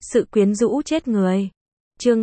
sự quyến rũ chết người. Chương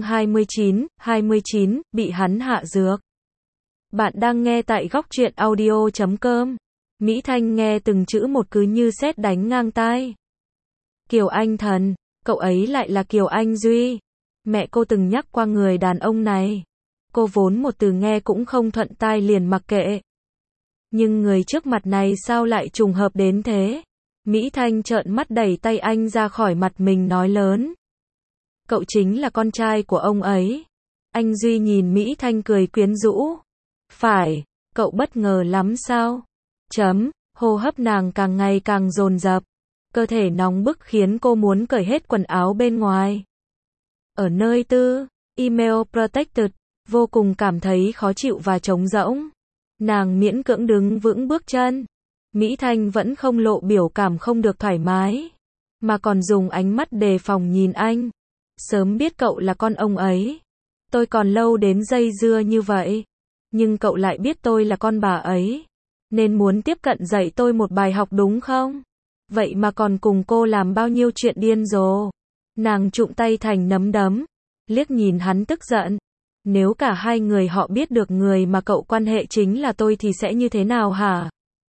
29, bị hắn hạ dược. Bạn đang nghe tại góc truyện audio.com. Mỹ Thanh nghe từng chữ một cứ như sét đánh ngang tai. Kiều Anh Thần, cậu ấy lại là Kiều Anh Duy. Mẹ cô từng nhắc qua người đàn ông này. Cô vốn một từ nghe cũng không thuận tai liền mặc kệ. Nhưng người trước mặt này sao lại trùng hợp đến thế? Mỹ Thanh trợn mắt đẩy tay anh ra khỏi mặt mình nói lớn. Cậu chính là con trai của ông ấy. Anh Duy nhìn Mỹ Thanh cười quyến rũ. Phải, cậu bất ngờ lắm sao? Hô hấp nàng càng ngày càng dồn dập. Cơ thể nóng bức khiến cô muốn cởi hết quần áo bên ngoài. Ở nơi tư, email protected, vô cùng cảm thấy khó chịu và trống rỗng. Nàng miễn cưỡng đứng vững bước chân. Mỹ Thanh vẫn không lộ biểu cảm không được thoải mái, mà còn dùng ánh mắt đề phòng nhìn anh. Sớm biết cậu là con ông ấy, tôi còn lâu đến dây dưa như vậy. Nhưng cậu lại biết tôi là con bà ấy, nên muốn tiếp cận dạy tôi một bài học đúng không? Vậy mà còn cùng cô làm bao nhiêu chuyện điên rồ. Nàng trụm tay thành nắm đấm, liếc nhìn hắn tức giận. Nếu cả hai người họ biết được người mà cậu quan hệ chính là tôi thì sẽ như thế nào hả?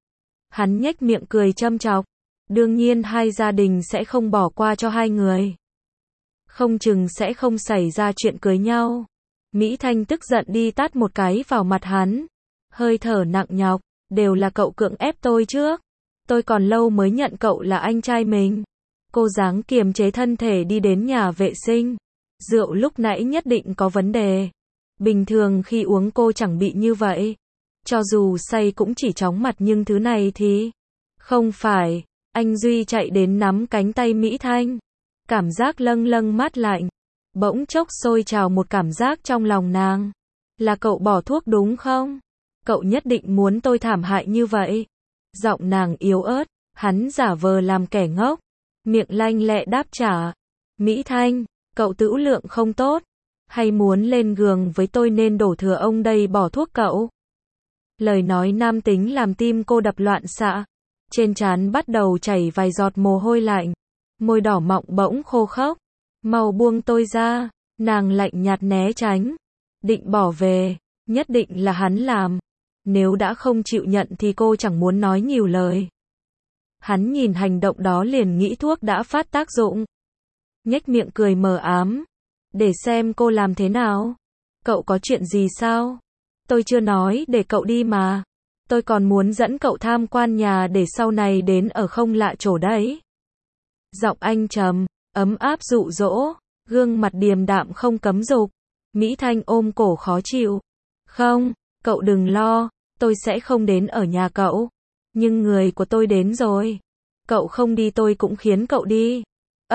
Hắn nhếch miệng cười châm chọc. Đương nhiên hai gia đình sẽ không bỏ qua cho hai người. Không chừng sẽ không xảy ra chuyện cưới nhau. Mỹ Thanh tức giận đi tát một cái vào mặt hắn. Hơi thở nặng nhọc, đều là cậu cưỡng ép tôi trước. Tôi còn lâu mới nhận cậu là anh trai mình. Cô dáng kiềm chế thân thể đi đến nhà vệ sinh. Rượu lúc nãy nhất định có vấn đề. Bình thường khi uống cô chẳng bị như vậy. Cho dù say cũng chỉ chóng mặt nhưng thứ này thì... Không phải. Anh Duy chạy đến nắm cánh tay Mỹ Thanh. Cảm giác lâng lâng mát lạnh. Bỗng chốc sôi trào một cảm giác trong lòng nàng. Là cậu bỏ thuốc đúng không? Cậu nhất định muốn tôi thảm hại như vậy. Giọng nàng yếu ớt. Hắn giả vờ làm kẻ ngốc. Miệng lanh lẹ đáp trả. Mỹ Thanh, cậu tửu lượng không tốt. Hay muốn lên giường với tôi nên đổ thừa ông đây bỏ thuốc cậu? Lời nói nam tính làm tim cô đập loạn xạ. Trên trán bắt đầu chảy vài giọt mồ hôi lạnh. Môi đỏ mọng bỗng khô khốc. Mau buông tôi ra. Nàng lạnh nhạt né tránh. Định bỏ về. Nhất định là hắn làm. Nếu đã không chịu nhận thì cô chẳng muốn nói nhiều lời. Hắn nhìn hành động đó liền nghĩ thuốc đã phát tác dụng. Nhếch miệng cười mờ ám. Để xem cô làm thế nào. Cậu có chuyện gì sao? Tôi chưa nói để cậu đi mà. Tôi còn muốn dẫn cậu tham quan nhà để sau này đến ở không lạ chỗ đấy. Giọng anh trầm, ấm áp dụ dỗ, gương mặt điềm đạm không cấm dục. Mỹ Thanh ôm cổ khó chịu. Không, cậu đừng lo, tôi sẽ không đến ở nhà cậu. Nhưng người của tôi đến rồi. Cậu không đi tôi cũng khiến cậu đi.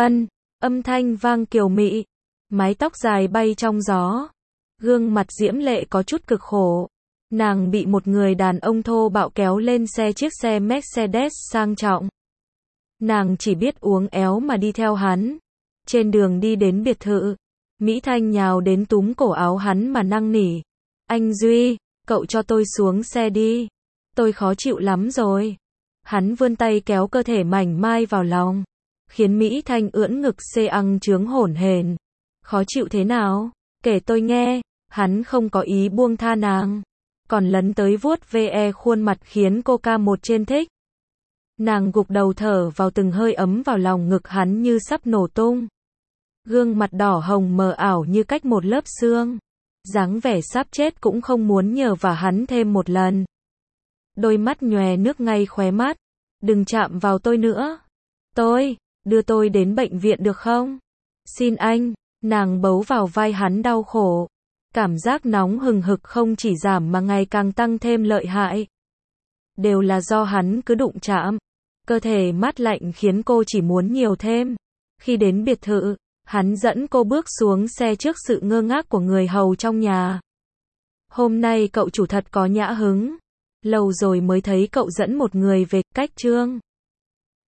Âm thanh vang kiều mị. Mái tóc dài bay trong gió. Gương mặt diễm lệ có chút cực khổ. Nàng bị một người đàn ông thô bạo kéo lên chiếc xe Mercedes sang trọng. Nàng chỉ biết uống éo mà đi theo hắn. Trên đường đi đến biệt thự, Mỹ Thanh nhào đến túm cổ áo hắn mà năn nỉ. Anh Duy, cậu cho tôi xuống xe đi. Tôi khó chịu lắm rồi. Hắn vươn tay kéo cơ thể mảnh mai vào lòng. Khiến Mỹ Thanh ưỡn ngực ăn chướng hổn hển. Khó chịu thế nào? Kể tôi nghe. Hắn không có ý buông tha nàng. Còn lấn tới vuốt ve khuôn mặt khiến cô ca một trên thích. Nàng gục đầu thở vào từng hơi ấm vào lòng ngực hắn như sắp nổ tung. Gương mặt đỏ hồng mờ ảo như cách một lớp xương. Dáng vẻ sắp chết cũng không muốn nhờ vả hắn thêm một lần. Đôi mắt nhòe nước ngay khóe mắt. Đừng chạm vào tôi nữa. Đưa tôi đến bệnh viện được không? Xin anh. Nàng bấu vào vai hắn đau khổ. Cảm giác nóng hừng hực không chỉ giảm mà ngày càng tăng thêm lợi hại. Đều là do hắn cứ đụng chạm. Cơ thể mát lạnh khiến cô chỉ muốn nhiều thêm. Khi đến biệt thự, hắn dẫn cô bước xuống xe trước sự ngơ ngác của người hầu trong nhà. Hôm nay cậu chủ thật có nhã hứng. Lâu rồi mới thấy cậu dẫn một người về. Cách Trương